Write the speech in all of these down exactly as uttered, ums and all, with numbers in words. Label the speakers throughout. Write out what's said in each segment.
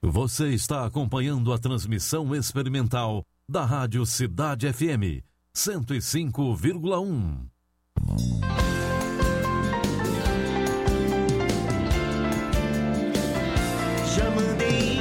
Speaker 1: Você está acompanhando a transmissão experimental da Rádio Cidade F M cento e cinco vírgula um.
Speaker 2: Já mandei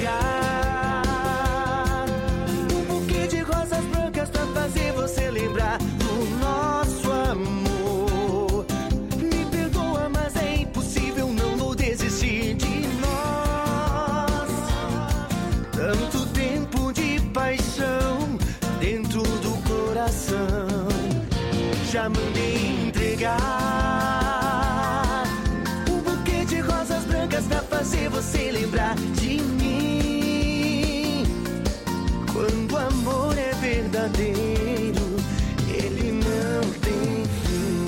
Speaker 2: entregar um buquê de rosas brancas pra fazer você lembrar do nosso amor. Me perdoa, mas é impossível, não vou desistir de nós. Tanto tempo de paixão dentro do coração. Já mandei entregar um buquê de rosas brancas pra fazer você lembrar de mim. Quando o amor é verdadeiro, ele não tem fim.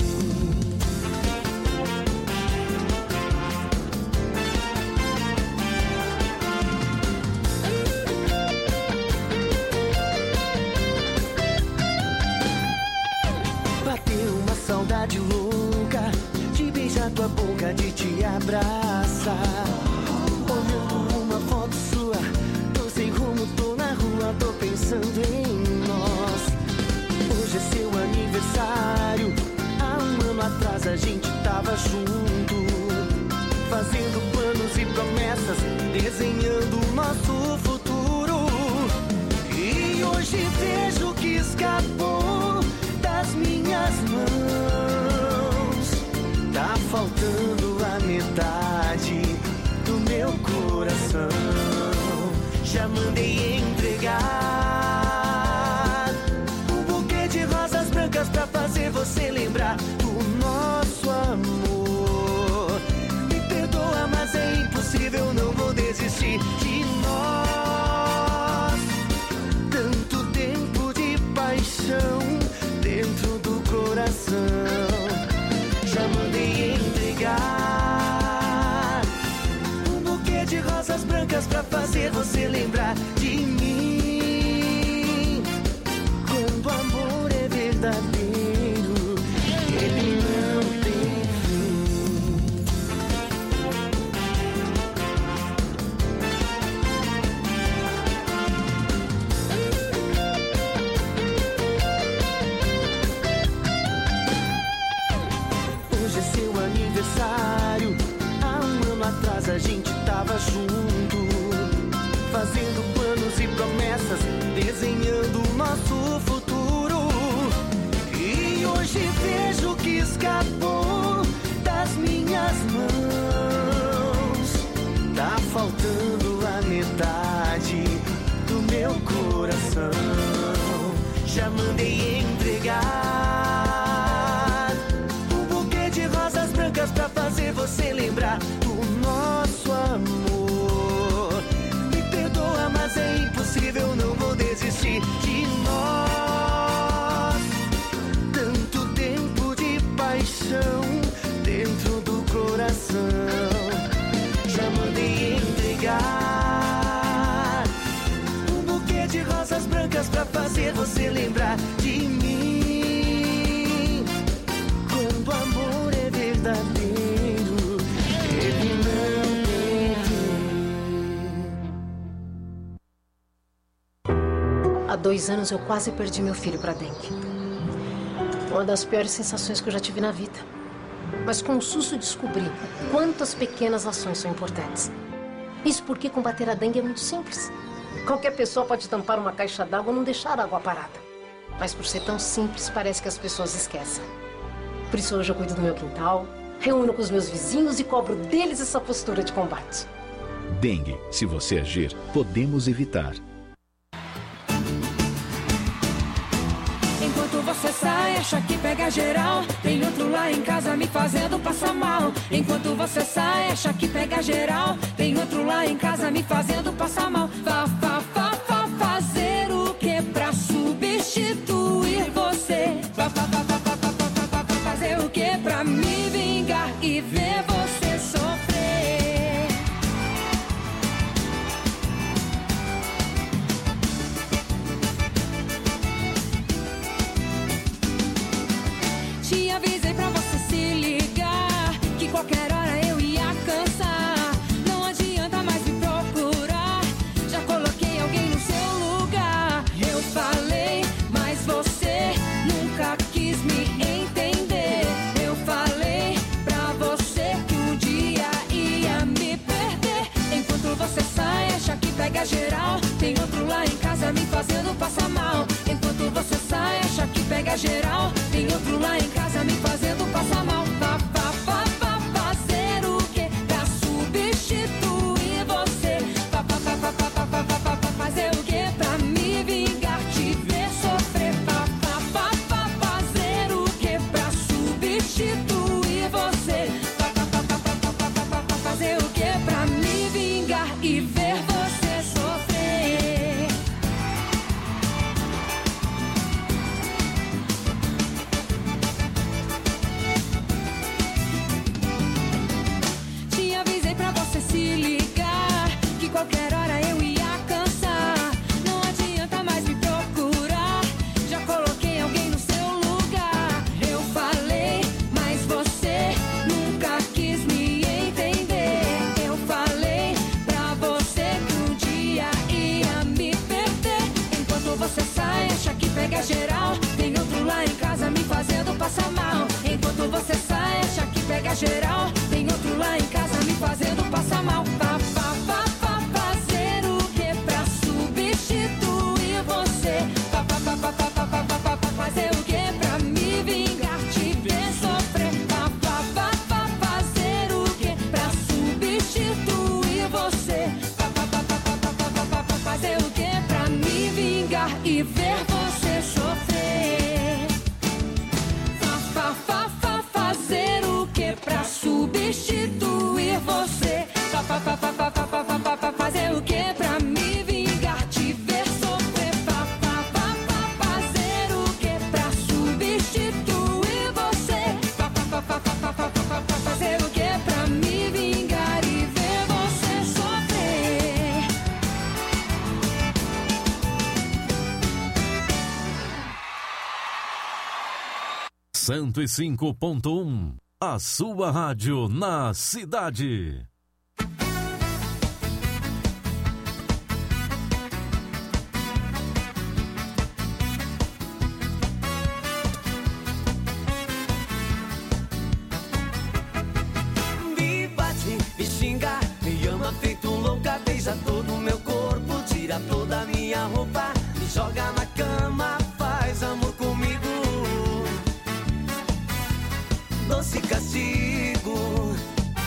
Speaker 2: Bateu uma saudade louca de beijar tua boca, de te abraçar. Olhando uma foto sua, tô sem rumo, tô na rua, tô pensando em nós. Hoje é seu aniversário, há um ano atrás a gente tava junto, fazendo planos e promessas, desenhando o nosso futuro. E hoje vejo que escapou das minhas mãos. Tá faltando a metade do meu coração. Já mandei entregar um buquê de rosas brancas pra fazer você lembrar do nosso amor. Me perdoa, mas é impossível, não vou desistir de nós. Tanto tempo de paixão dentro do coração. Já mandei entregar um buquê de rosas brancas pra fazer você lembrar de mim. Quando o amor é verdadeiro, ele não tem fim. Hoje é seu aniversário, há um ano atrás a gente tava junto, fazendo planos e promessas, desenhando o nosso futuro. E hoje vejo que escapou das minhas mãos. Tá faltando a metade do meu coração. Já mandei entregar um buquê de rosas brancas pra fazer você lembrar do nosso amor. Me perdoa, mas é impossível, não vou desistir de nós. Tanto tempo de paixão dentro do coração. Já mandei entregar um buquê de rosas brancas pra fazer você lembrar de mim. Quando o amor é verdadeiro, ele não tem fim.
Speaker 3: Há dois anos eu quase perdi meu filho para dengue. Uma das piores sensações que eu já tive na vida. Mas com o susto descobri quantas pequenas ações são importantes. Isso porque combater a dengue é muito simples. Qualquer pessoa pode tampar uma caixa d'água ou não deixar a água parada. Mas por ser tão simples, parece que as pessoas esquecem. Por isso hoje eu cuido do meu quintal, reúno com os meus vizinhos e cobro deles essa postura de combate.
Speaker 4: Dengue, se você agir, podemos evitar.
Speaker 5: Enquanto você sai, acha que pega geral. Tem outro lá em casa me fazendo passar mal. Enquanto você sai, acha que pega geral. Tem outro lá em casa me fazendo passar mal. Fa, fa, fa, fa, fazer o que pra substituir você? Fa, fa, fa, fa, fa, fa, fa, fa, fa, fazer o que pra me vingar e ver você sofrer? Te avisei pra você se ligar, que qualquer hora eu ia cansar. Não adianta mais me procurar. pega geral. Tem outro lá em casa me fazendo passar mal. Fa, fa, fa, fa, fazer o que pra substituir você? Fa, fa, fa, fa, fa, fa, fa, fa, fa, fazer o que pra me vingar, te ver sofrer? Fa, fa, fa, fa, fazer o que pra substituir você? Fa, fa, fa, fa, fa, fa, fa, fa, fa, fazer o que pra me vingar e ver você sofrer? Te avisei pra você se ligar, que qualquer hora eu ia cansar. Não adianta mais me procurar, já coloquei alguém no seu lugar. Eu falei, mas você nunca quis me entender. Eu falei pra você que um dia ia me perder. Enquanto você sai, acha que pega geral. Tem outro lá em casa me fazendo passar mal. Enquanto você sai, acha que pega geral. Tem outro lá em casa me fazendo passar mal. Fa, fa, fa, fa, fazer o que pra substituir você? Fa, fa, fa, fa, fa, fa, fa, fa, fa, fa, fazer o que pra me vingar, te ver sofrer? Fa, fa, fa, fa, fazer o que pra substituir você? Fa, fa, fa, fa, fa, fa, fa, fa, fa, fa, fazer o que pra me vingar e ver você sofrer? Fa, fa, fa, fa, fazer o que pra substituir você? Fa, fa, fa, fa, fa, fa, fa, fa, fa, fa, fazer o que pra me vingar, te ver sofrer? Fa, fa, fa, fa, fazer o que pra substituir você? Fa, fa, fa, fa, fa, fa, fa, fa, fa, fa, fazer o que pra me vingar e ver você sofrer?
Speaker 1: cento e cinco ponto um, a sua rádio na cidade.
Speaker 2: Me bate, me xinga, me ama feito louca, beija todo o meu corpo, tira toda a minha roupa, me joga na cama, faz amor comigo. Doce castigo,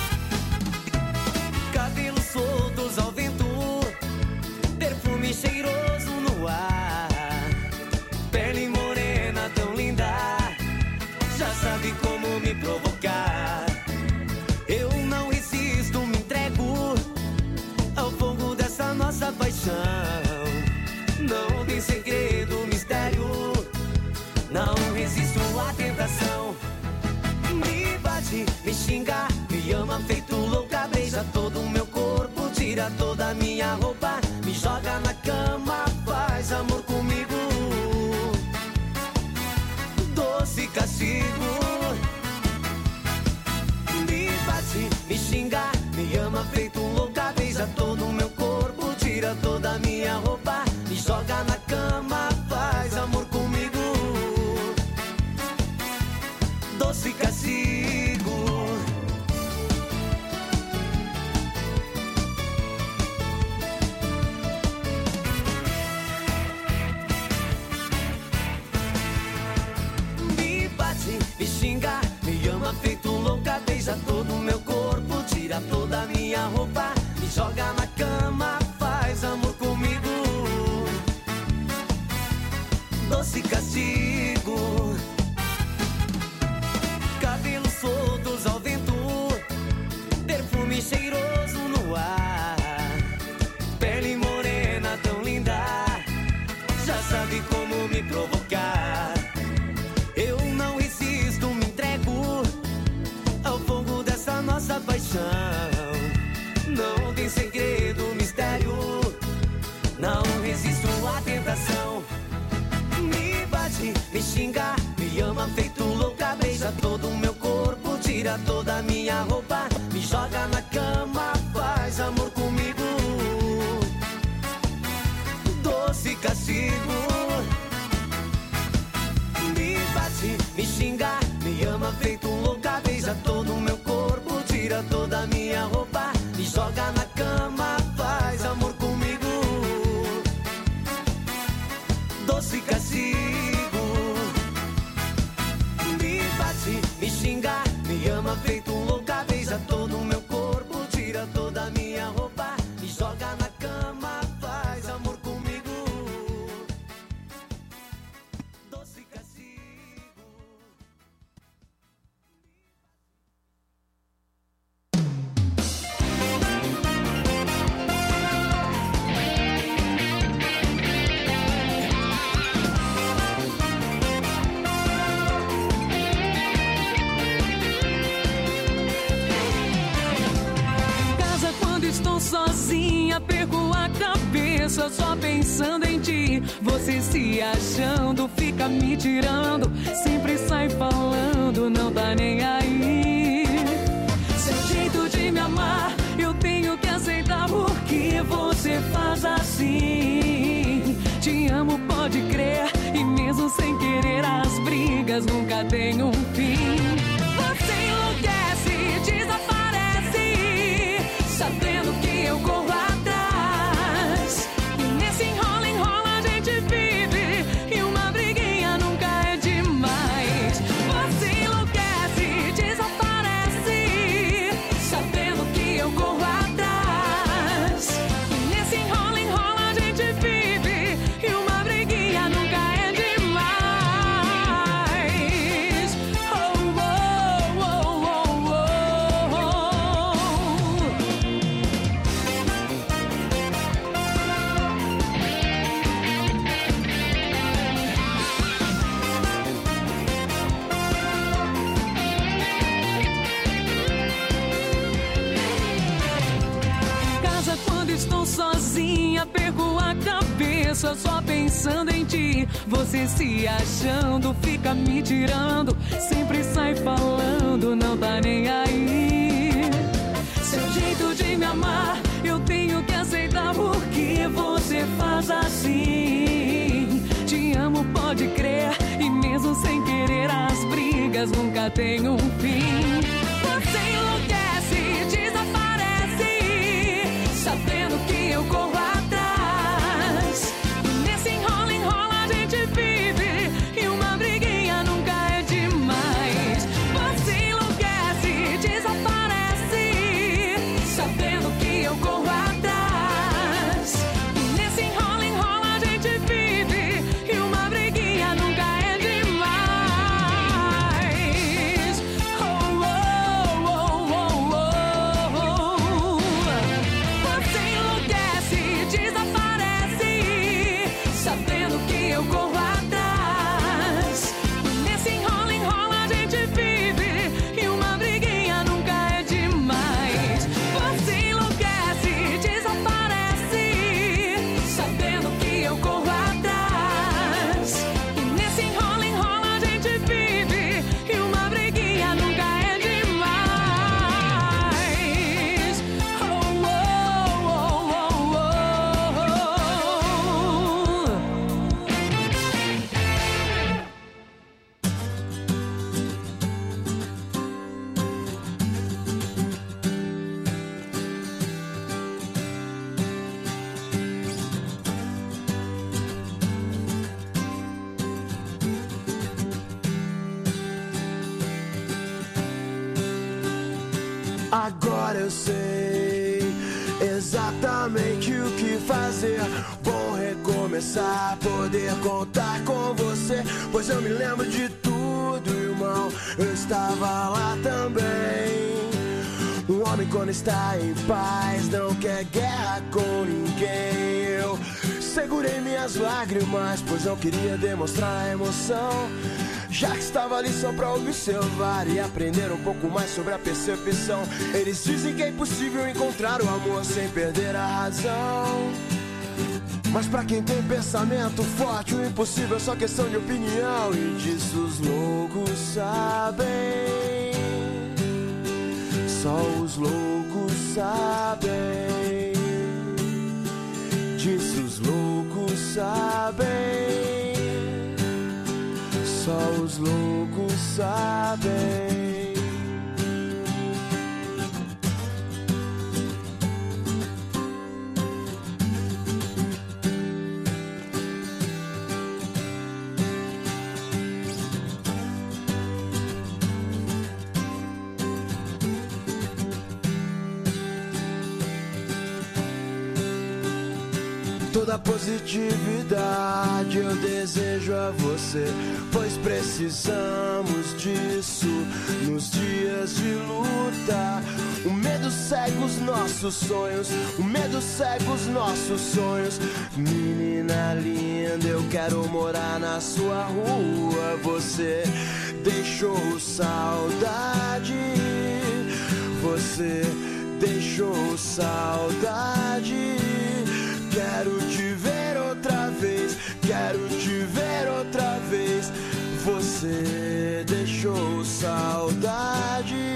Speaker 2: cabelos soltos ao vento, perfume cheiroso no ar, pele morena tão linda, já sabe como me provocar. Eu não resisto, me entrego ao fogo dessa nossa paixão. Não tem segredo, mistério, não resisto à tentação. Me bate, me xinga, me ama feito louca, beija todo o meu corpo, tira toda a minha roupa, me joga na cama, faz amor comigo. Doce castigo, me bate, me xinga, me ama feito louca, beija todo o meu corpo, tira toda a minha roupa, me joga na cama, faz amor comigo. Doce castigo, me bate, me xinga, me ama feito louca, beija todo o meu corpo, tira toda a minha roupa, me joga na cama, faz amor comigo. Doce castigo, cabelos soltos ao vento, perfume cheiroso no ar, pele morena tão linda, já sabe como me provocar. Eu não resisto, me entrego ao fogo dessa nossa paixão. Não tem segredo, mistério, não resisto à tentação. Me bate, me xinga, me ama feito louca, beija todo o meu corpo, tira toda a minha roupa, me joga na cama, faz amor comigo. Doce castigo, me bate, me xinga, me ama feito louca, beija todo o meu corpo, tira toda a minha roupa, me joga na cama, faz amor comigo. Doce castigo,
Speaker 5: sozinha, perco a cabeça só pensando em ti. Você se achando, fica me tirando, sempre sai falando, não tá nem aí. Seu jeito de me amar, eu tenho que aceitar, porque você faz assim. Te amo, pode crer, e mesmo sem querer as brigas nunca tem um fim. Você enlouquece, desaparece, sabendo que eu corro atrás. E nesse enrola, enrola a gente vive, e uma briguinha nunca é demais. Você enlouquece, desaparece, sabendo que eu corro atrás. E nesse enrola, enrola a gente vive, e uma briguinha nunca é demais. Oh, oh, oh, oh, oh, oh. Casa quando estou sozinha, perco a cabeça só pensando em ti. Você se achando, fica me tirando, sempre sai falando, não tá nem aí. Seu jeito de me amar, eu tenho que aceitar, porque você faz assim. Te amo, pode crer, e mesmo sem querer as brigas nunca tem um fim. Você enlouquece, desaparece, sabendo que eu corro atrás. E nesse enrola, enrola a gente vive, e uma briguinha nunca é demais. Você enlouquece, desaparece, sabendo que eu corro atrás. E nesse enrola, enrola a gente vive, e uma briguinha nunca é demais. Oh, oh, oh, oh, oh, oh. Você enlouquece, desaparece, sabendo que eu corro atrás. E nesse enrola, enrola a gente vive, e uma briguinha nunca é demais. Você enlouquece, desaparece, sabendo que eu corro atrás. E nesse enrola, enrola a gente vive, e uma briguinha nunca é demais. Oh, oh, oh, oh, oh.
Speaker 2: Agora eu sei exatamente o que fazer. Bom recomeçar, poder contar com você, pois eu me lembro de tudo, irmão. Eu estava lá também. Um homem, quando está em paz, não quer guerra com ninguém. Eu segurei minhas lágrimas, pois não queria demonstrar a emoção, já que estava ali só pra observar e aprender um pouco mais sobre a percepção. Eles dizem que é impossível encontrar o amor sem perder a razão, mas pra quem tem pensamento forte, o impossível é só questão de opinião. E disso os loucos sabem, só os loucos sabem. Disso os loucos sabem, só os loucos sabem. Toda positividade eu desejo a você, pois precisamos disso nos dias de luta. O medo cega os nossos sonhos, o medo cega os nossos sonhos. Menina linda, eu quero morar na sua rua. Você deixou saudade, você deixou saudade. você deixou saudade.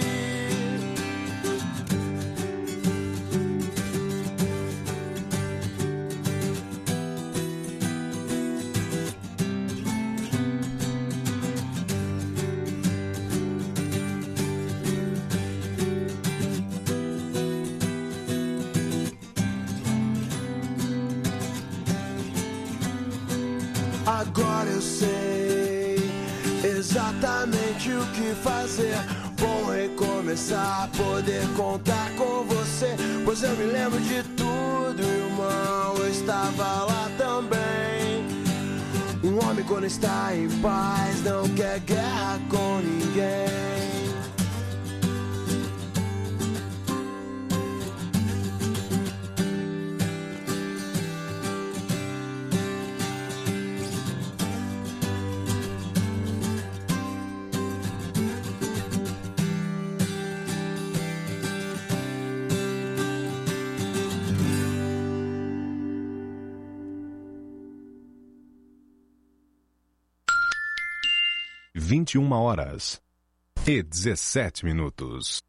Speaker 2: Agora eu sei exatamente o que fazer. Bom recomeçar, poder contar com você. Pois eu me lembro de tudo, irmão, eu estava lá também. Um homem quando está em paz não quer guerra com ninguém.
Speaker 6: vinte e uma horas e dezessete minutos.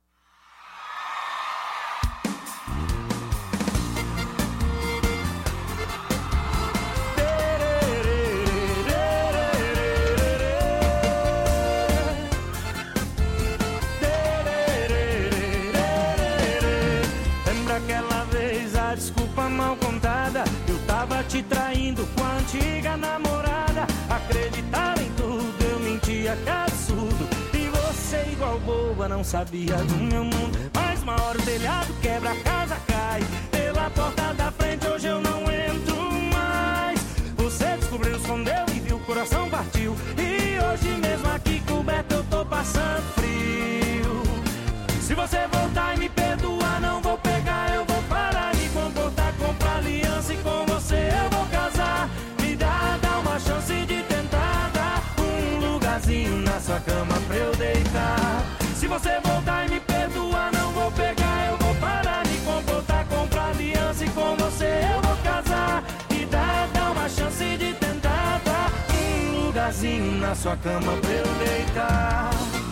Speaker 7: Lembra aquela vez a desculpa mal contada? Eu tava te traindo com a antiga namorada. Acreditava em tudo, eu mentia, que absurdo. E você igual boba não sabia do meu mundo. Mas uma hora o telhado quebra, a casa cai. Pela porta da frente hoje eu não entro mais. Você descobriu, escondeu e viu, o coração partiu. E hoje mesmo aqui coberto eu tô passando frio. Se você voltar e me perdoar, não vou pegar, eu vou parar, me comportar, comprar aliança e com você eu vou casar. Me dá, dá uma chance de tentar dar um lugarzinho na sua cama pra eu deitar. Se você voltar e me perdoar, não vou pegar, eu vou parar, me comportar, comprar aliança e com você eu vou casar. Me dá, dá uma chance de tentar dar um lugarzinho na sua cama pra eu deitar.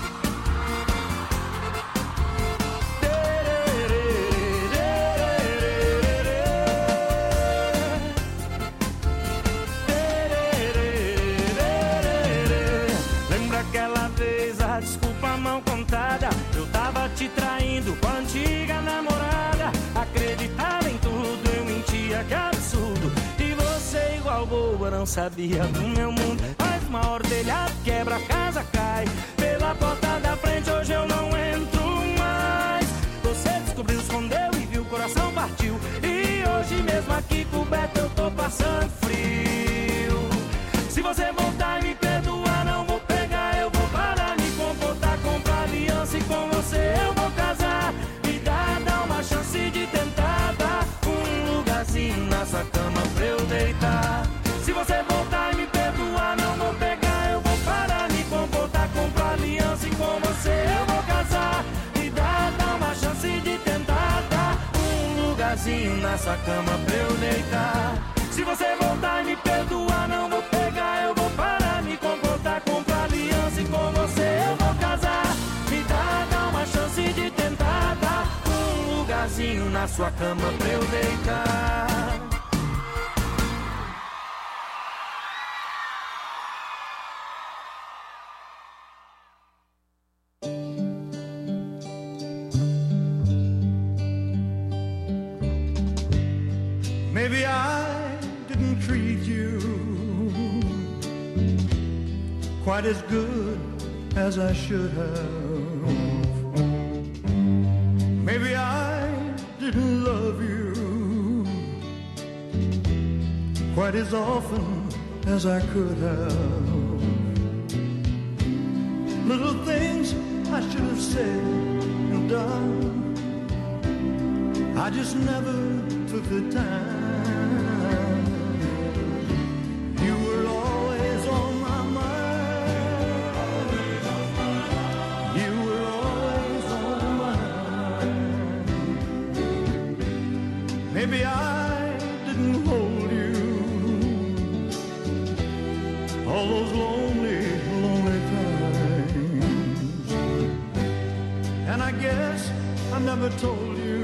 Speaker 7: Desculpa mal contada, eu tava te traindo com a antiga namorada. Acreditava em tudo, eu mentia, que absurdo. E você igual boa não sabia do meu mundo. Mas uma hora o telhado quebra, a casa cai. Pela porta da frente hoje eu não entro mais. Você descobriu, escondeu e viu, o coração partiu. E hoje mesmo aqui coberto eu tô passando frio. Se você voltar e me perdoar, não vou pegar, eu vou parar, me comportar, comprar aliança e com você eu vou casar. Me dá, dá uma chance de tentar dar um lugarzinho na sua cama pra eu deitar. Se você voltar e me perdoar, não vou pegar, eu vou parar, me comportar, comprar aliança e com você eu vou casar. Me dá, dá uma chance de tentar dar um lugarzinho na sua cama pra eu deitar. Se você voltar e me perdoar, não vou pegar, eu vou parar, me comportar, comprar aliança e com você eu vou casar. Me dá, dá uma chance de tentar dar um lugarzinho na sua cama pra eu deitar.
Speaker 8: Maybe I didn't treat you quite as good as I should have. Maybe I didn't love you quite as often as I could have. Little things I should have said and done, I just never took the time. You were always on my mind. You were always on my mind. Maybe I didn't hold you all those lonely, lonely I never told you.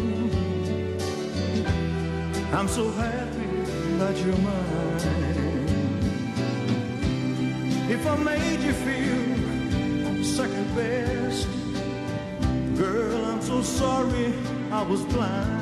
Speaker 8: I'm so happy that you're mine. If I made you feel second best, girl, I'm so sorry I was blind.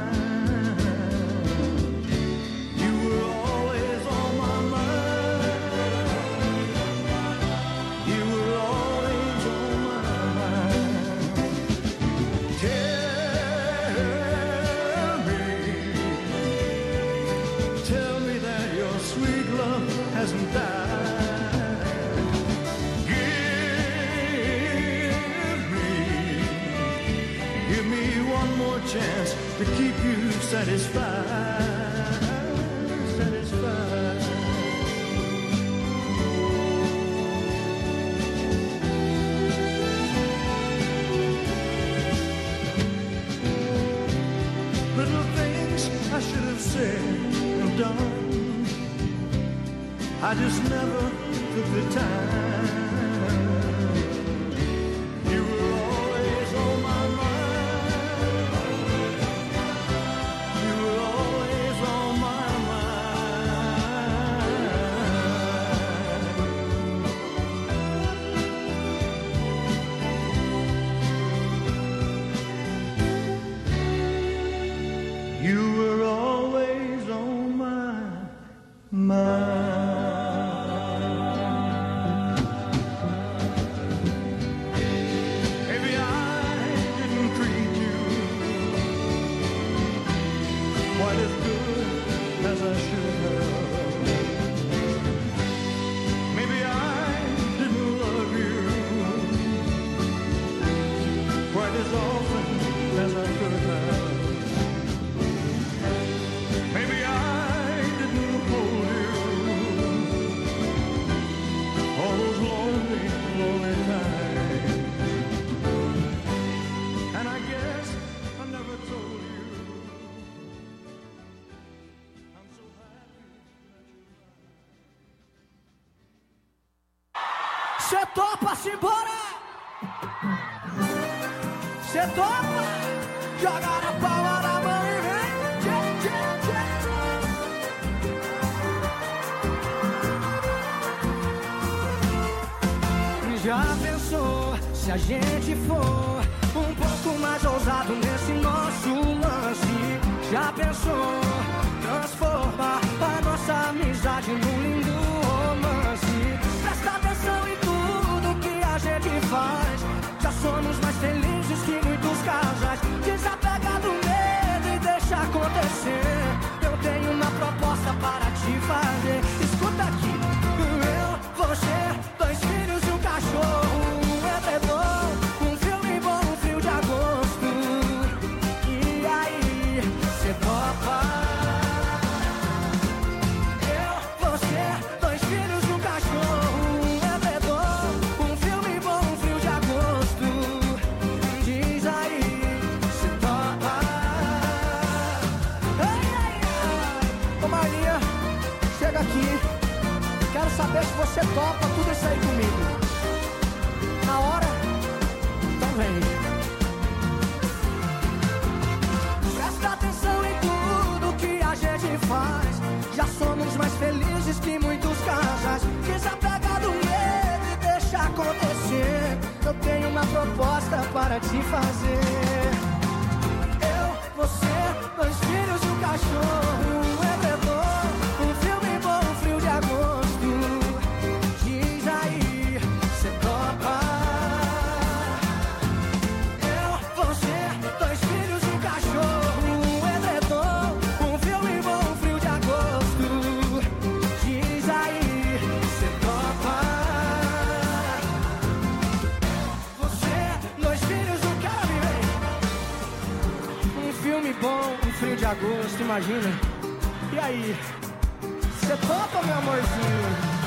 Speaker 8: Chance to keep you satisfied, satisfied. Little things I should have said and done, I just never took the time.
Speaker 2: Cê topa, simbora! Cê topa! Joga na palma da mão e vem! Tchê, tchê, tchê. Já pensou se a gente for um pouco mais ousado nesse nosso lance? Já pensou transformar a nossa amizade num lindo romance? Presta atenção em tudo que a gente faz. Já somos mais felizes que muitos casais. Desapega do medo e deixa acontecer. Eu tenho uma proposta para te fazer. Escuta aqui. Eu, você, dois filhos e um cachorro, um edredom, um filme bom, um frio de agosto. E aí, cê topa? Eu, você, dois filhos e um cachorro, um edredom, um filme bom, um frio de agosto. Diz aí, cê topa? Ai, ai, ai. Ô Maria, chega aqui. Quero saber se você topa tudo isso aí comigo. Na hora? Então vem. Presta atenção em tudo que a gente faz. Já somos mais felizes que muitos casais. Desapega do medo e deixa acontecer. Eu tenho uma proposta para te fazer. Eu, você, dois filhos e um cachorro, um edredom, um filme bom, um frio de agosto. Diz aí, cê topa? Eu, você, dois filhos e um cachorro, um edredom, um filme bom, um frio de agosto. Diz aí, cê topa? Você, dois filhos, um cara viver. Um filme bom, um frio de agosto, imagina. E aí, cê topa, meu amorzinho?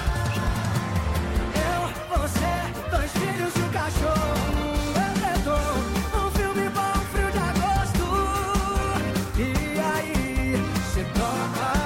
Speaker 2: Eu, você, dois filhos e um cachorro, um edredom, um filme bom, um frio de agosto. E aí, cê topa?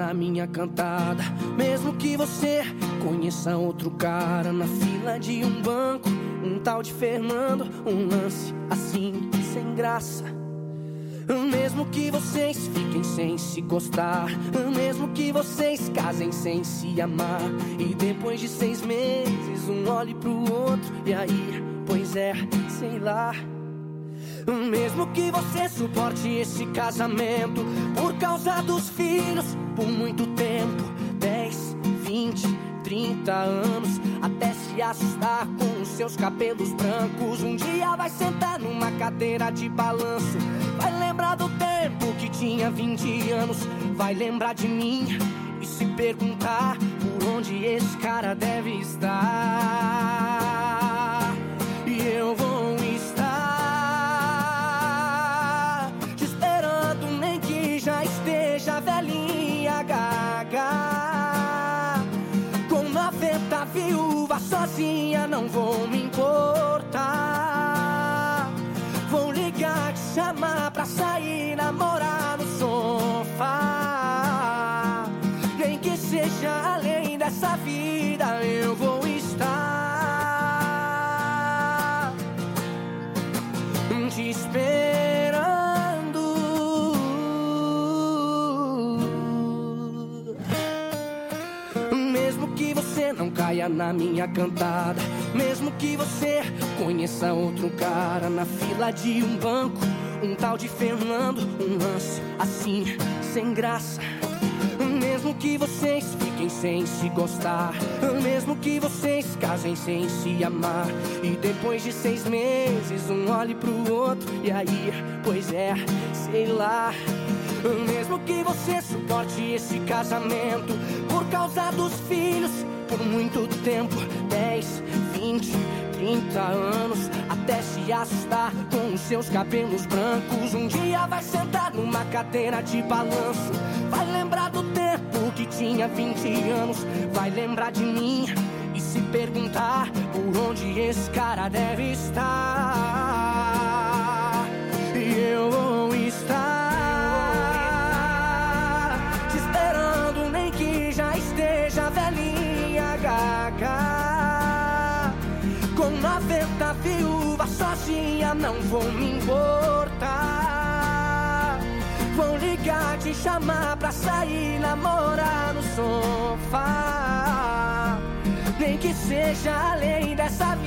Speaker 9: na minha cantada. Mesmo que você conheça outro cara na fila de um banco, um tal de Fernando, um lance assim, sem graça. Mesmo que vocês fiquem sem se gostar, mesmo que vocês casem sem se amar, e depois de seis meses um olhe pro outro, e aí, pois é, sei lá. Mesmo que você suporte esse casamento por causa dos filhos por muito tempo, dez, vinte, trinta anos, até se assustar com os seus cabelos brancos. Um dia vai sentar numa cadeira de balanço, vai lembrar do tempo que tinha vinte anos, vai lembrar de mim e se perguntar por onde esse cara deve estar. E eu vou estar te esperando, nem que já esteja velhinha, gaga. Com noventa viúva sozinha, não vou me importar. Vou ligar, te chamar pra sair, namorar no sofá. Nem que seja além dessa vida, eu vou estar te esperando. Mesmo que você não caia na minha cantada, mesmo que você conheça outro cara na fila de um banco, um tal de Fernando, um lance assim, sem graça. Mesmo que vocês fiquem sem se gostar, mesmo que vocês casem sem se amar, e depois de seis meses um olhe pro outro, e aí, pois é, sei lá. Mesmo que você suporte esse casamento por causa dos filhos por muito tempo, dez, vinte, trinta anos, até se assustar com os seus cabelos brancos. Um dia vai sentar numa cadeira de balanço, vai lembrar do tempo que tinha vinte anos, vai lembrar de mim e se perguntar por onde esse cara deve estar. E eu vou estar te esperando, nem que já esteja velhinha, gaga. Com noventa viúvas sozinha, não vou me importar. Vou ligar, te chamar pra sair, namorar no sofá. Nem que seja além dessa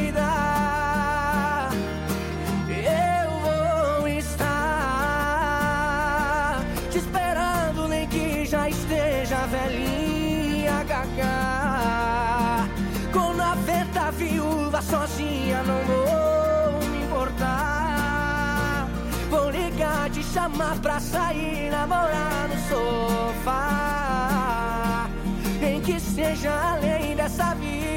Speaker 9: vida, eu vou estar te esperando, nem que já esteja velhinha, gaga. Com noventa viúvas sozinha, não vou me importar. Vou ligar, te chamar pra sair, namorar no sofá. Nem que seja além dessa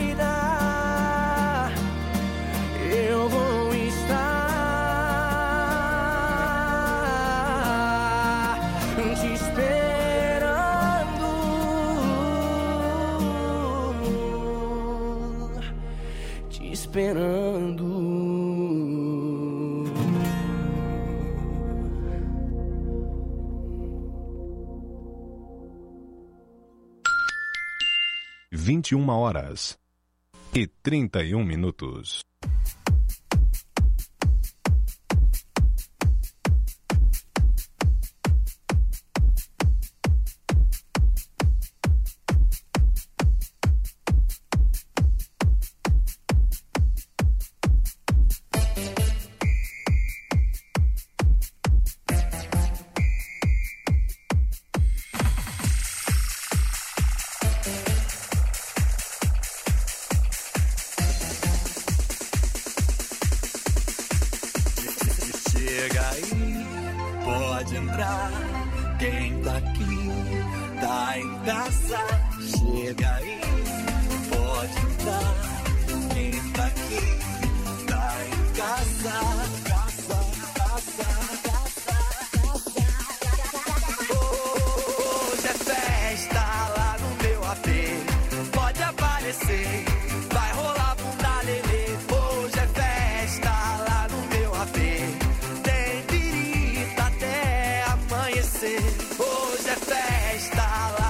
Speaker 9: vida, eu vou estar te esperando, te esperando.
Speaker 6: vinte e uma horas e trinta e um minutos.
Speaker 10: Hoje é festa lá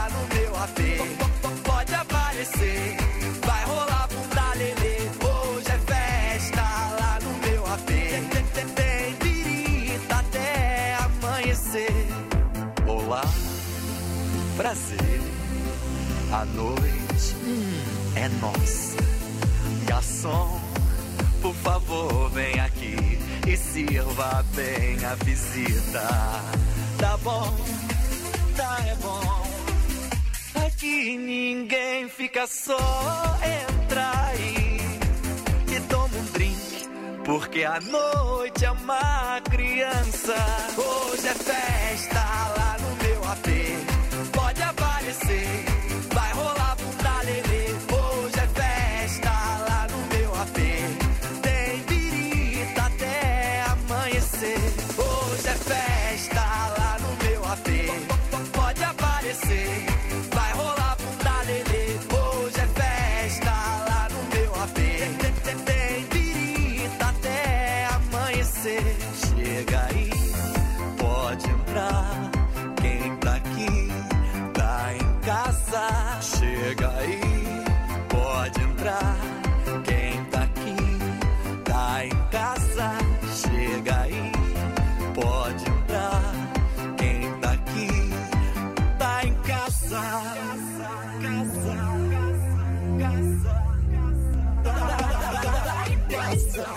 Speaker 10: prazer. A noite hum, é nossa. Garçom, por favor, vem aqui e sirva bem a visita. Tá bom, tá é bom. Aqui ninguém fica só. Entra aí e toma um drink, porque a noite é uma criança. Hoje é festa lá no meu A P. Pode aparecer, vai rolar bunda lelê. Hoje é festa lá no meu A P. Tem birita até amanhecer. Hoje é festa lá no meu A P. Pode aparecer, vai rolar bunda lelê. Hoje é festa lá no meu A P. Tem birita até amanhecer. Chega aí, pode entrar. Quem tá aqui tá em casa. Chega aí, pode entrar. Quem tá aqui tá em casa. Chega aí, pode entrar. Quem tá aqui tá em casa. Casa, casa, casa, tá em casa.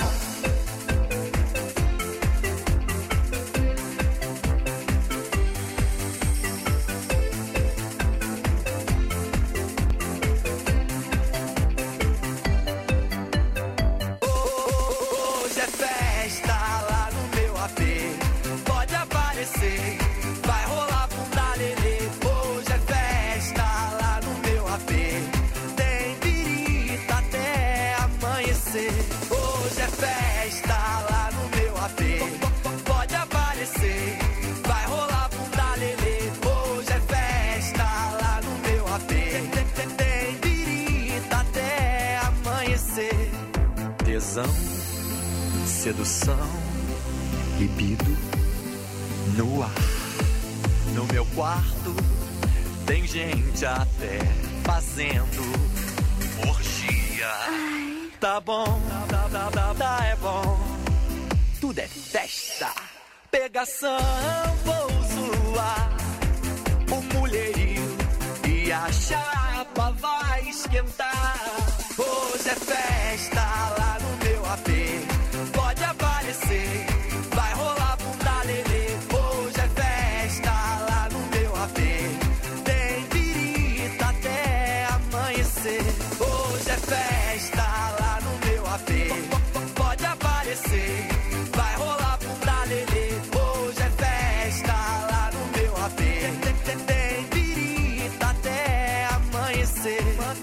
Speaker 10: Vai rolar bunda lelê. Hoje é festa lá no meu A P. Tem birita até amanhecer. Hoje é festa lá no meu A P. Pode aparecer, vai rolar bunda lelê. Hoje é festa lá no meu A P. Tem birita até amanhecer. Tesão, sedução, libido no ar. No meu quarto tem gente até fazendo orgia. Ai. Tá bom, tá, tá, tá, tá, é bom. Tudo é festa, pegação, vou zoar o mulherio e a chapa vai esquentar. Hoje é festa lá no meu A P. Pode aparecer, vai rolar bunda lelê. Hoje é festa lá no meu A P. Tem birita até amanhecer. Hoje é festa lá no meu A P. Pode aparecer, vai rolar bunda lelê. Hoje é festa lá no meu A P. Tem birita até amanhecer.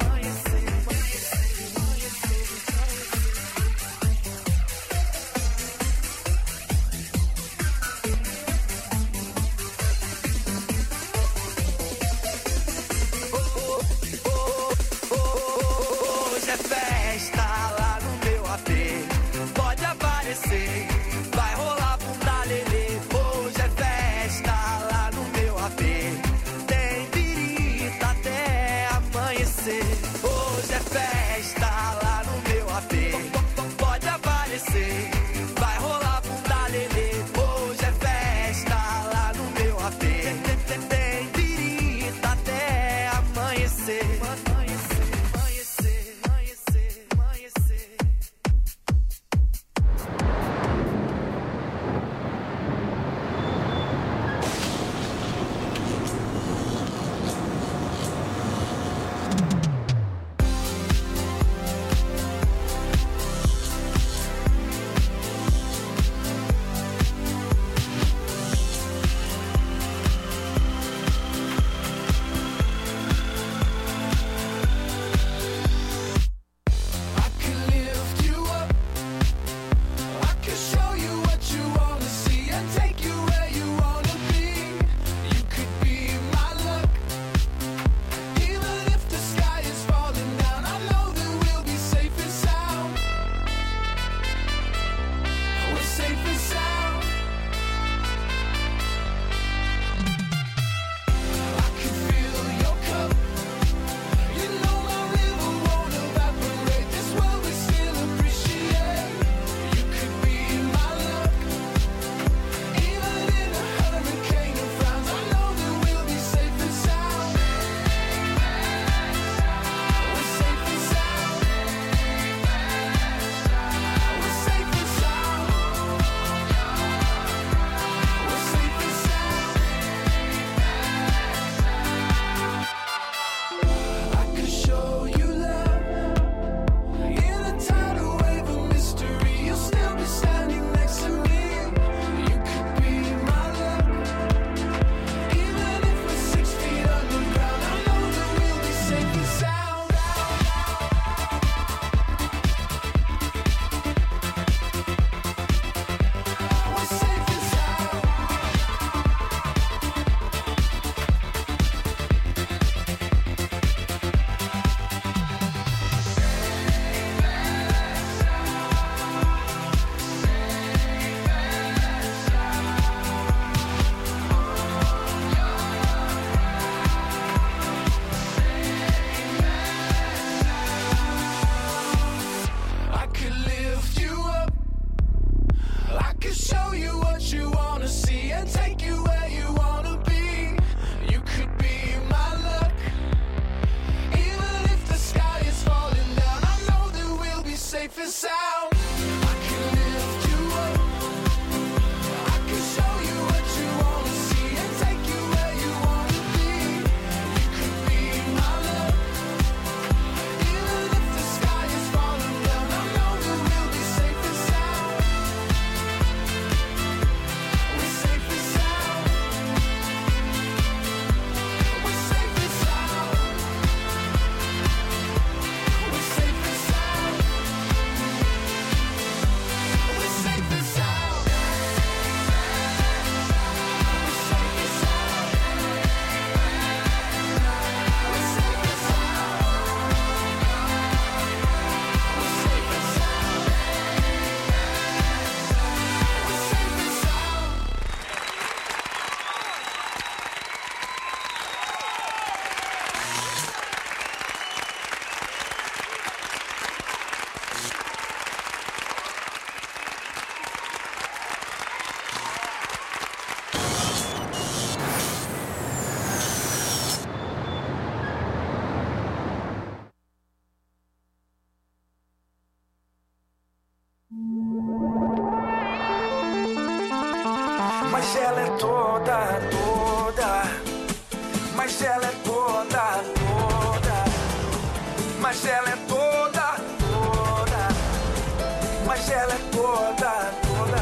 Speaker 10: Vai rolar bunda lelê. Hoje é festa lá no meu A P. Tem birita até amanhecer. Hoje é festa lá no meu A P. Pode aparecer, vai rolar bunda lelê. Hoje é festa lá no meu A P. Tem birita até amanhecer.
Speaker 11: safest sound. I can lift you up. I can show you what you wanna see and take you where you wanna be. You could be my love. Even if the sky is falling down, I know that we'll be safe and sound. We're safe and sound. We're safe and sound. We're safe and sound. We're safe and sound.
Speaker 12: Mas ela é toda, toda. Mas ela é toda, toda. Mas ela é toda, toda. Mas ela é toda, toda.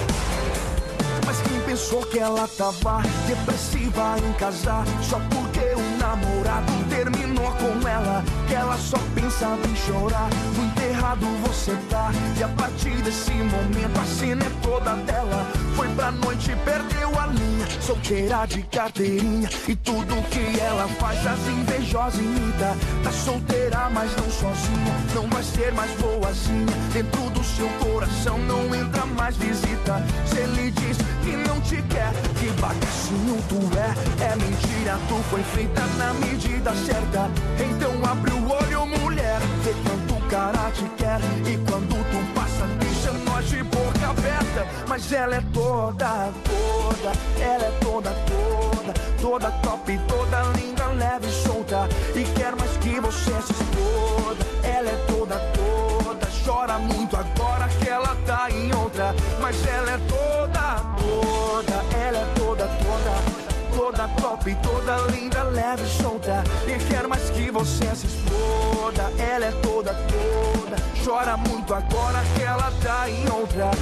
Speaker 12: Mas quem pensou que ela tava depressiva em casar só porque o namorado terminou com ela? Que ela só pensava em chorar. Muito errado você tá. E a partir desse momento a cena é toda dela. Foi pra noite e perdeu a linha. Solteira de carteirinha. E tudo que ela faz as invejosas imita. Tá solteira mas não sozinha. Não vai ser mais boazinha. Dentro do seu coração não entra mais visita. Se ele diz que não te quer, que bagacinho tu é. É mentira, tu foi feita na medida certa. Então abre o olho, mulher. Vê quanto o cara te quer. E quando tu passa, deixa nós de boca aberta. Mas ela é toda, toda. Ela é toda, toda. Toda top, toda linda, leve e solta. E quer mais que você se exploda. Ela é toda, toda. Chora muito agora que ela tá em outra. Mas ela é toda, toda. Ela é toda, toda. Toda top, toda linda, leve e solta. E quer mais que você se exploda. Ela é toda, toda. Chora muito agora que ela tá em outra.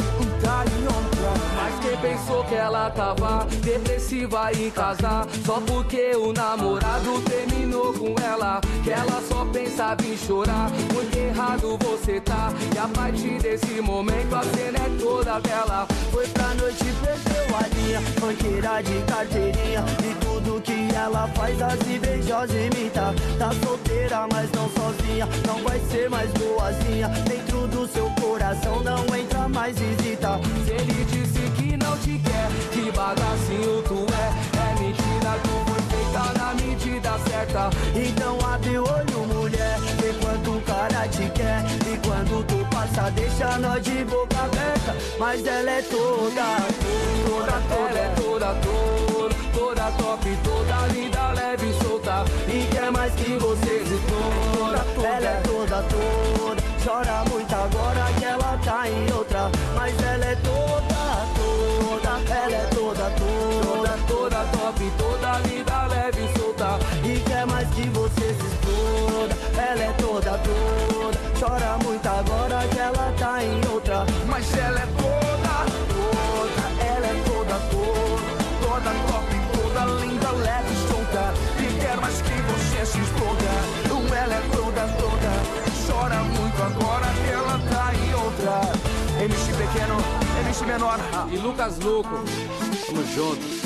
Speaker 12: Tá em outra.
Speaker 9: Mas quem pensou que ela tava depressiva em casar só porque o namorado terminou com ela? Que ela só pensava em chorar. Muito errado você tá. E a partir desse momento a cena é toda dela.
Speaker 2: Foi pra noite e perdeu a linha. Banqueira de carteirinha. E tudo que ela faz as invejosas imita. Tá solteira mas não sozinha. Não vai ser mais boazinha. Dentro do seu coração não entra mais visita.
Speaker 9: Se ele disse que não te quer, que bagacinho tu é. É mentira, tu foi feita na medida certa.
Speaker 2: Então abre o olho, mulher. Vê quanto o cara te quer. E quando tu passa, deixa nós de boca aberta. Mas ela é toda, toda, toda.
Speaker 9: Ela é toda, toda. Toda top, toda linda, leve e solta.
Speaker 2: E quer mais que você se toda. Ela é toda, toda. Chora muito agora que ela tá em outra. Mas ela é toda, toda. Ela é toda, toda.
Speaker 9: Toda top, toda linda, leve e solta.
Speaker 2: E quer mais que você se exploda. Ela é toda, toda. Chora muito agora que ela tá em outra.
Speaker 12: Mas ela é toda, toda. Ela é toda, toda. Toda top, toda linda, leve e solta. E quer mais que você se exploda. Ela é toda, toda. Chora muito agora que ela tá em outra. M C pequeno, M C menor
Speaker 9: e Lucas Louco. Tamo juntos.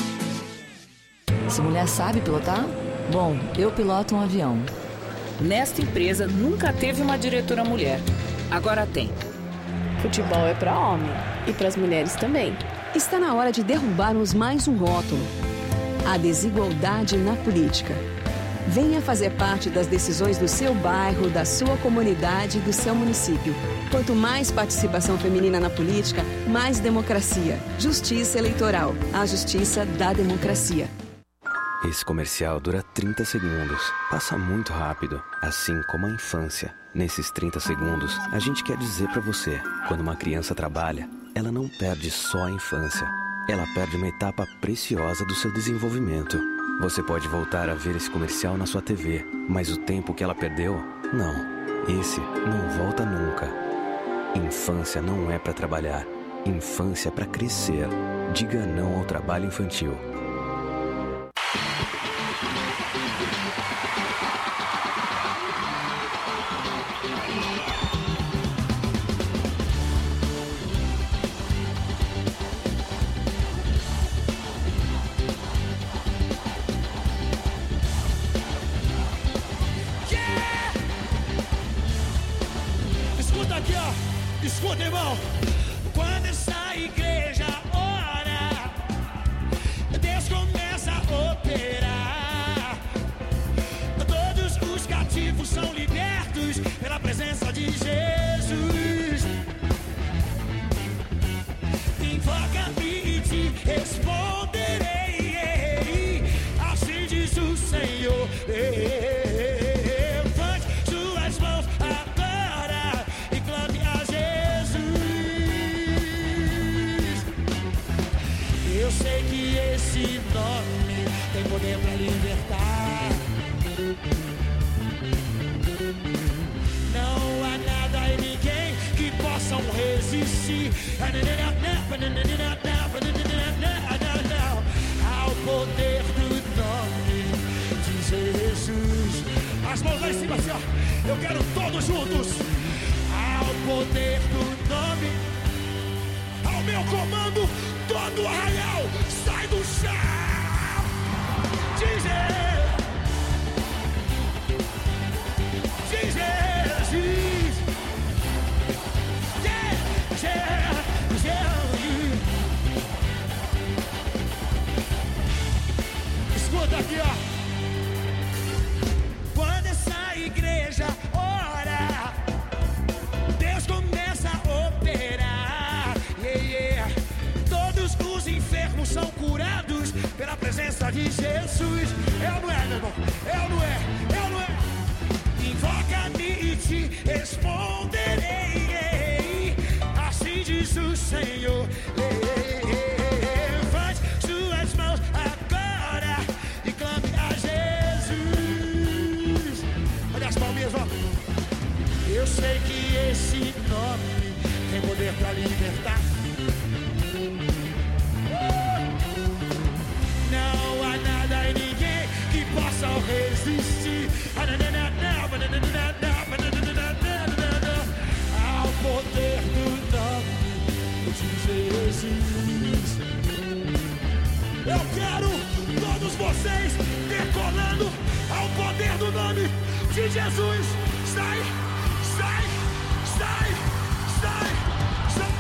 Speaker 13: Essa mulher sabe pilotar? Bom, eu piloto um avião.
Speaker 14: Nesta empresa nunca teve uma diretora mulher. Agora tem.
Speaker 15: Futebol é pra homem e pras mulheres também.
Speaker 16: Está na hora de derrubarmos mais um rótulo: a desigualdade na política. Venha fazer parte das decisões do seu bairro, da sua comunidade e do seu município. Quanto mais participação feminina na política, mais democracia. Justiça Eleitoral. A justiça da democracia.
Speaker 17: Esse comercial dura trinta segundos. Passa muito rápido, assim como a infância. Nesses trinta segundos, a gente quer dizer pra você, quando uma criança trabalha, ela não perde só a infância. Ela perde uma etapa preciosa do seu desenvolvimento. Você pode voltar a ver esse comercial na sua T V, mas o tempo que ela perdeu, não. Esse não volta nunca. Infância não é pra trabalhar. Infância é pra crescer. Diga não ao trabalho infantil.
Speaker 11: Escuta aqui, ó. Escuta, irmão. Quando essa igreja ora, Deus começa a operar. Todos os cativos são libertos pela presença de Jesus. Invoca-me e te responderei. Assim diz o Senhor. Levante suas mãos agora e clame a Jesus. Eu sei que esse nome tem poder pra libertar. Não há nada e ninguém que possam resistir ao poder do nome de Jesus. As mãos lá em cima, assim, ó. Eu quero todos juntos. Ao poder do nome, ao meu comando, todo o arraial sai do chão. Diz Diz Jesus. Yeah, yeah, yeah. Escuta aqui, ó. Quando essa igreja ora, Deus começa a operar. Yeah, yeah. Todos os enfermos são curados pela presença de Jesus. É ou não é, meu irmão? É ou não é? É ou não é? Invoca-me e te responderei. Assim diz o Senhor. Levante suas mãos agora e clame a Jesus. Olha as palminhas, ó. Eu sei que esse nome tem poder pra libertar. Não há nada e ninguém que possa resistir ao poder do nome de Jesus. Eu quero todos vocês decolando ao poder do nome de Jesus. Sai, sai, sai, sai, sai.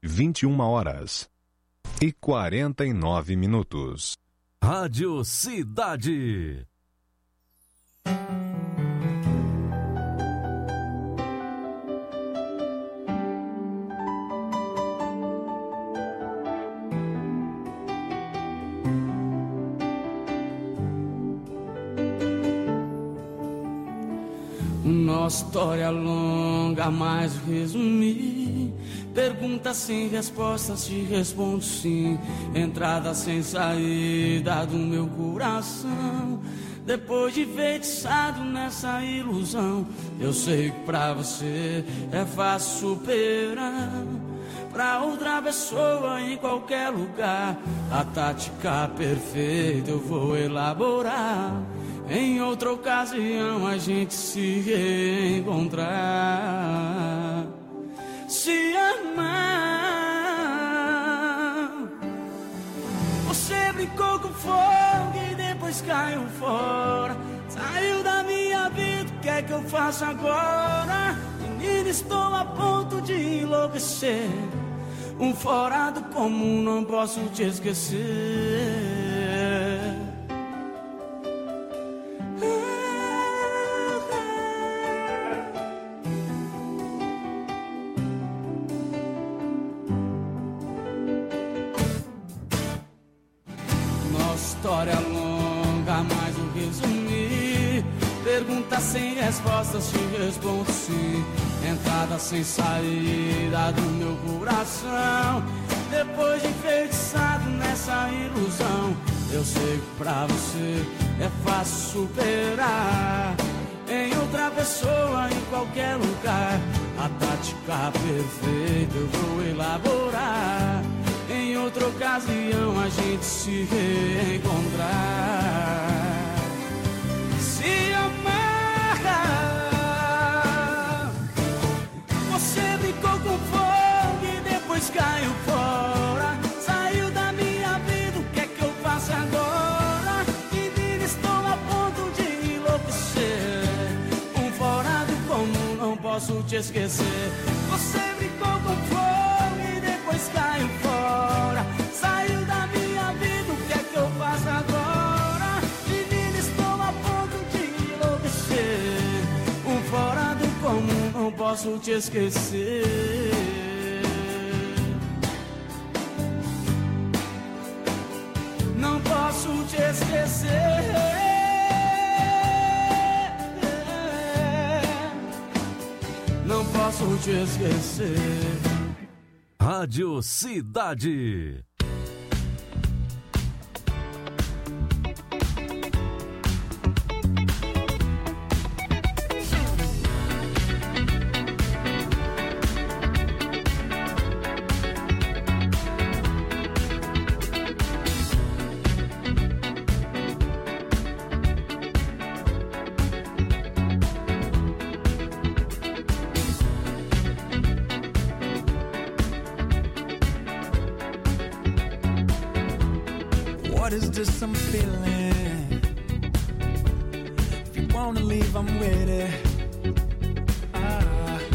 Speaker 6: vinte e uma horas e quarenta e nove minutos.
Speaker 1: Rádio Cidade.
Speaker 9: Nossa história longa, mas resumir. Perguntas sem respostas, te respondo sim. Entrada sem saída do meu coração. Depois de feitiçado nessa ilusão, eu sei que pra você é fácil superar. Pra outra pessoa em qualquer lugar, a tática perfeita eu vou elaborar. Em outra ocasião a gente se reencontrar, se amar. Você brincou com fogo e depois caiu fora. Saiu da minha vida, o que é que eu faço agora? Menina, estou a ponto de enlouquecer. Um fora do comum, não posso te esquecer. História longa, mas eu resumi. Perguntas sem respostas, te respondo sim. Entrada sem saída do meu coração. Depois de enfeitiçado nessa ilusão, eu sei que pra você é fácil superar. Em outra pessoa, em qualquer lugar, a tática perfeita eu vou elaborar. Em outra ocasião a gente se reencontrar, se amar. Você brincou com fogo e depois caiu fora. Saiu da minha vida, o que é que eu faço agora? Menina, estou a ponto de enlouquecer. Um fora do comum, não posso te esquecer. Você brincou com fogo e depois caiu fora. Saiu da minha vida, o que é que eu faço agora? Menina, estou a ponto de enlouquecer. Um fora do comum, não posso te esquecer. Não posso te esquecer. Não posso te esquecer.
Speaker 1: Rádio Cidade.
Speaker 18: What is this I'm feeling? If you wanna leave, I'm with it. Ah.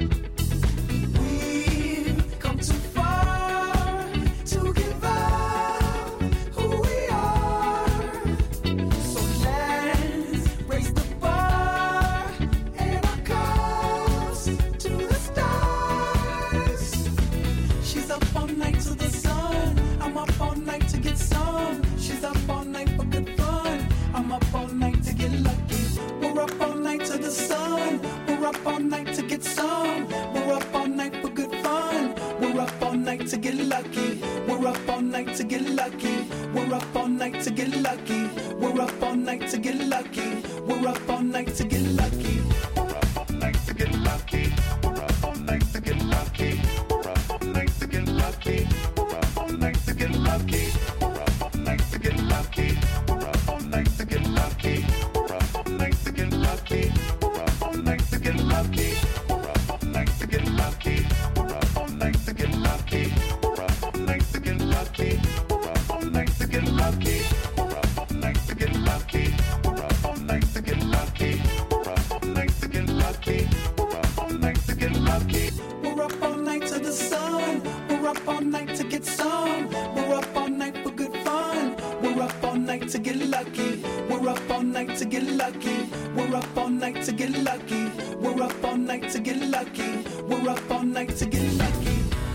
Speaker 18: We've come too far to give up who we are. So let's raise the bar and our cups to the stars. She's up all night to the sun. I'm up all night to get some. She's up all night for good fun. I'm up all night to get lucky. We're up all night to the sun. We're up all night to get some. We're up all night for good fun. We're up all night to get lucky. We're up all night to get lucky. We're up all night to get lucky. We're up all night to get lucky. We're up all night to get lucky. We're up all night to get lucky. We're up all night to get lucky. We're up all night to get lucky. We're up all night to get lucky. We're up all night to get lucky. We're up all night to get lucky. We're up all night to get lucky. We're up all night to get lucky. We're up all night to get lucky. We're up all night to get lucky. We're up all night to get lucky. We're up all night to get lucky. We're up all night to get lucky. We're up all night to get lucky. We're up
Speaker 8: up all night to get some. We're up all night for good fun. We're up all night to get lucky. We're up all night to get lucky. We're up all night to get lucky. We're up all night to get lucky. We're up all night to get lucky.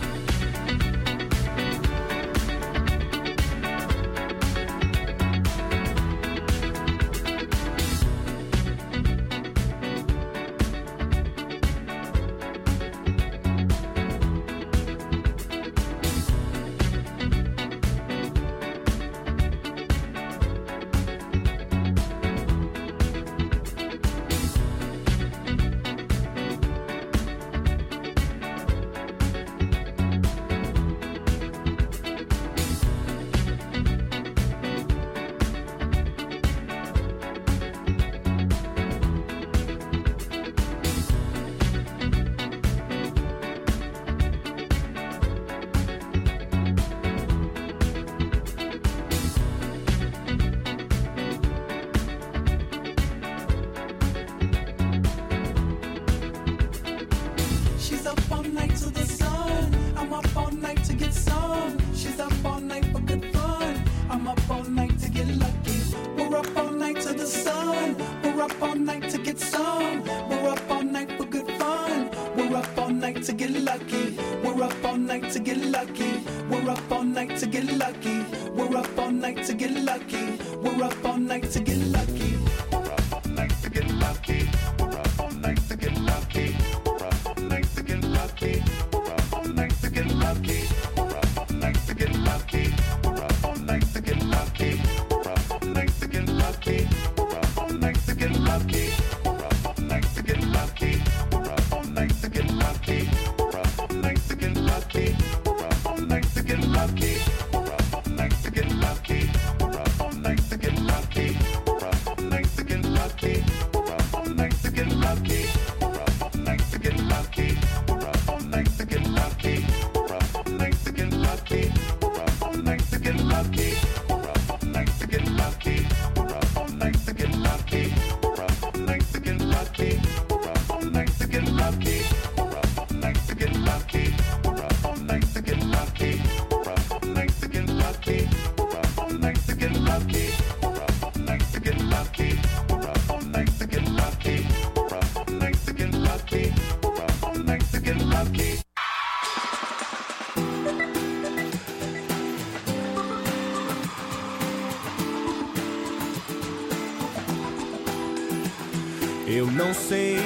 Speaker 19: Eu não sei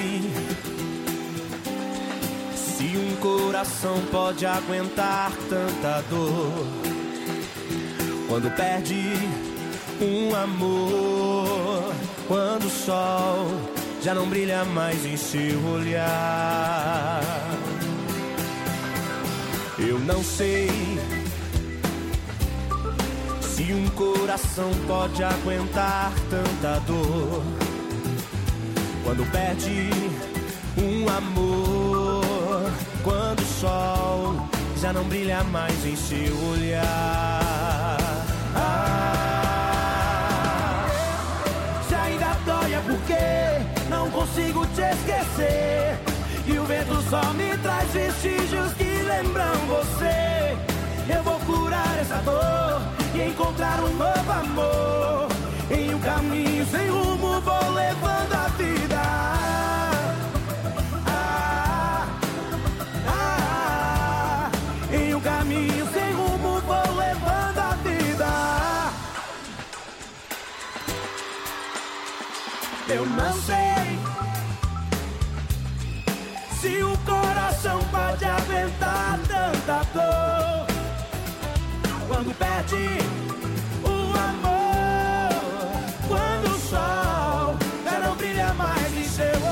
Speaker 19: se um coração pode aguentar tanta dor quando perde um amor, quando o sol já não brilha mais em seu olhar. Eu não sei se um coração pode aguentar tanta dor quando perde um amor, quando o sol já não brilha mais em seu olhar. Ah, se ainda dói é porque não consigo te esquecer, e o vento só me traz vestígios que lembram você. Eu vou curar essa dor e encontrar um novo amor. Em um caminho sem rumo vou levando a vida. Ah, ah, ah. Em um caminho sem rumo vou levando a vida. Eu não sei se o coração pode aguentar tanta dor quando perde o amor, quando o sol já não brilha mais em seu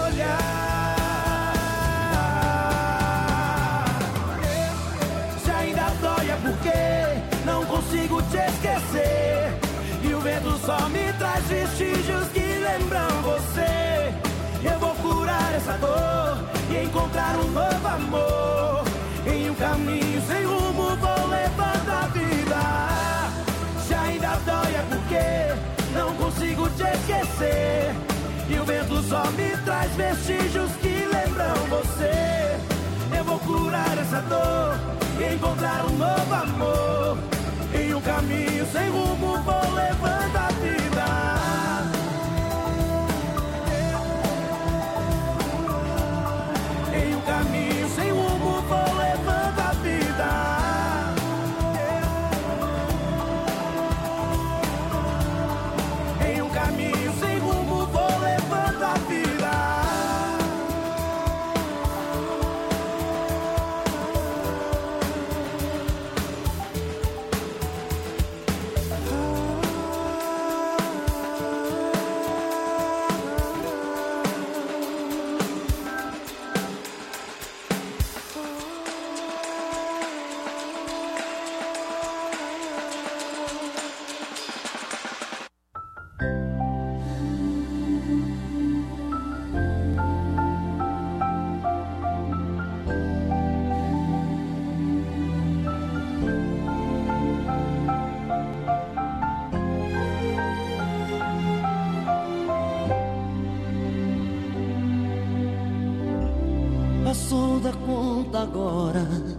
Speaker 19: olhar. Se ainda dói é porque não consigo te esquecer, e o vento só me traz vestígios que lembram você. Eu vou curar essa dor e encontrar um novo amor. Em um caminho sem rumo vou levando a vida. Se ainda dói é porque não consigo te esquecer, e o vento só me traz vestígios que lembram você. Eu vou curar essa dor e encontrar começar um novo amor. Em um caminho sem rumo vou levando a vida. Em um caminho sem rumo vou levando a vida. Em um caminho sem rumo vou levando a vida.
Speaker 2: Passou da conta agora.